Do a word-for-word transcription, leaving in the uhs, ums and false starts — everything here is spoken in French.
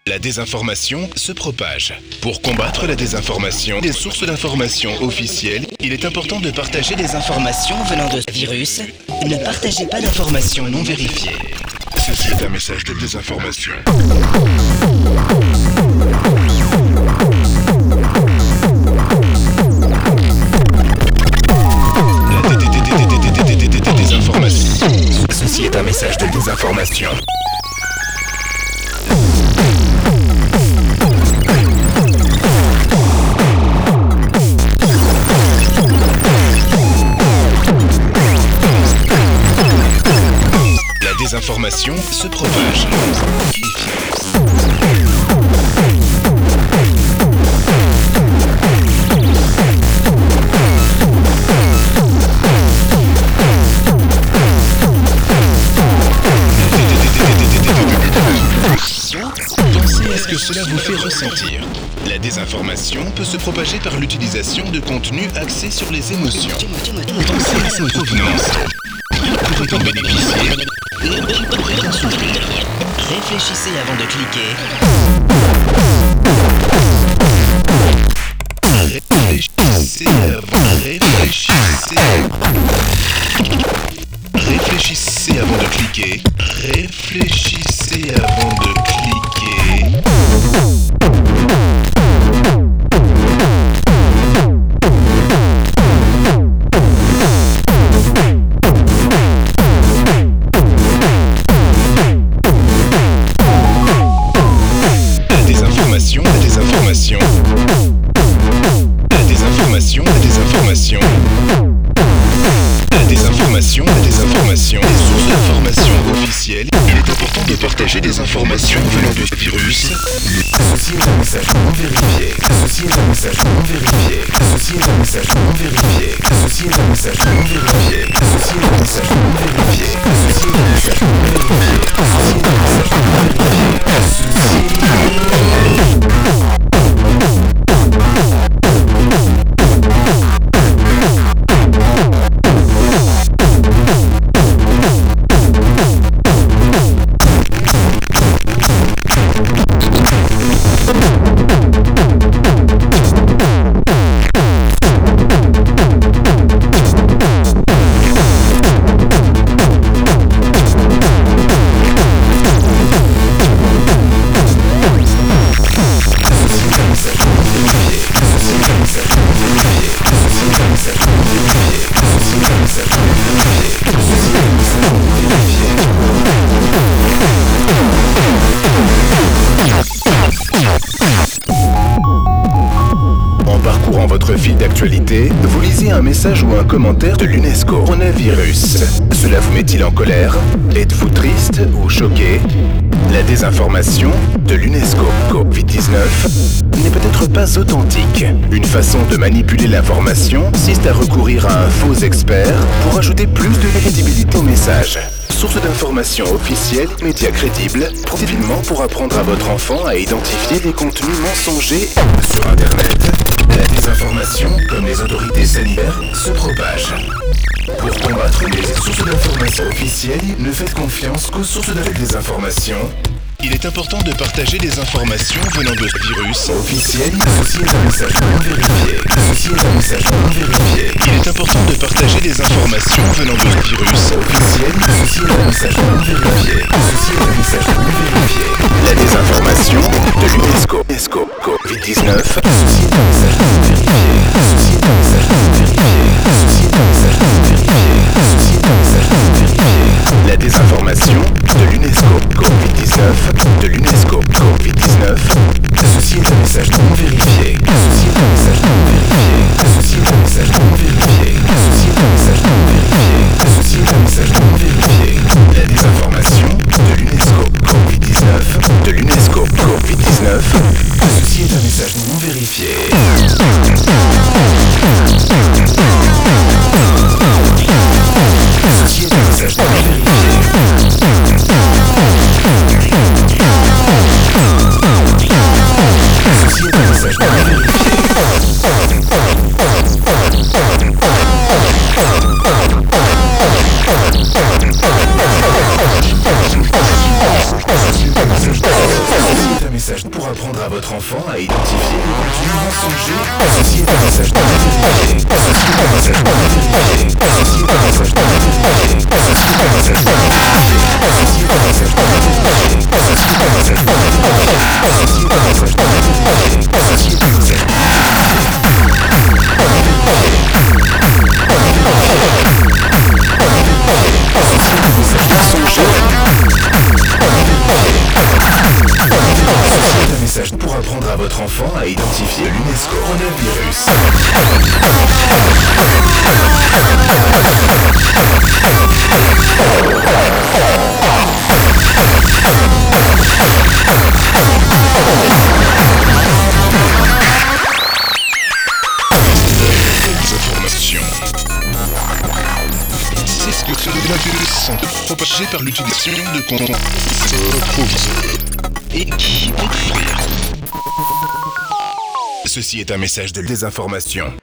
La désinformation se propage. Pour combattre la désinformation, des sources d'information officielles, il est important de partager des informations venant de ce virus. Ne partagez pas d'informations non vérifiées. Ceci est un message de désinformation. La désinformation. Ceci est un message de désinformation. La désinformation se propage. Pensez à ce que cela vous fait ressentir. La désinformation peut se propager par l'utilisation de contenus axés sur les émotions. Pensez à sa provenance. Qui pourrait en bénéficier? Qui pourrait en souffrir? Réfléchissez avant de cliquer. Réfléchissez avant, réfléchissez. Réfléchissez avant de cliquer. Réfléchissez avant de cliquer. La désinformation, la désinformation. La désinformation, la désinformation. La désinformation, la désinformation, les sources d'informations officielles. Il est important de partager des informations venant de ce virus. Ceci est un message non vérifié. Ceci est un message non vérifié. Ceci est un message non vérifié. Ceci est un message non vérifié. Ceci est un message non vérifié. Ceci est un message non vérifié. Ceci est un message non vérifié. En parcourant votre fil d'actualité, vous lisez un message ou un commentaire de l'UNESCO. Coronavirus. Cela vous met-il en colère? Êtes-vous triste ou choqué? La désinformation de l'UNESCO covid dix-neuf n'est peut-être pas authentique. Une façon de manipuler l'information consiste à recourir à un faux expert pour ajouter plus de crédibilité au message. Source d'informations officielles, médias crédibles, professionnellement pour apprendre à votre enfant à identifier les contenus mensongers sur Internet. La désinformation, comme les autorités sanitaires, se propage. Pour combattre les sources d'informations officielles, ne faites confiance qu'aux sources de désinformation. Il est important de partager des informations venant de ce virus officiel. Ceci est un message non vérifié. Ceci est un message non vérifié. Il est important de partager des informations venant de ce virus officiel. Ceci est un message non vérifié. Ceci est un message non vérifié. La désinformation de l'UNESCO UNESCO covid dix-neuf. Ceci est un message non vérifié. Ceci est un message non vérifié. Ceci est un message non vérifié. Ceci est un message non vérifié. La désinformation de l'UNESCO covid dix-neuf. De l'UNESCO covid dix-neuf. Ceci est un message non vérifié. Ceci est un message non vérifié. Ceci est un message non vérifié. Ceci est un message non vérifié. Ceci est un message non vérifié. La désinformation de l'UNESCO covid dix-neuf. De l'UNESCO covid dix-neuf. Ceci est un message non vérifié. apprendre à votre enfant à identifier le contenu mensonger. Ceci est un message de Ceci est un message de Ceci est un message de Ceci est un message de Ceci est un message de Ceci est un message de Ceci est un message de Ceci est un message C'est un message pour apprendre à votre enfant à identifier l'UNESCO coronavirus. Des informations. C'est ce que ce coronavirus sont propagés par l'utilisation de contenus proviseurs et qui peuvent fuir. Ceci est un message de désinformation.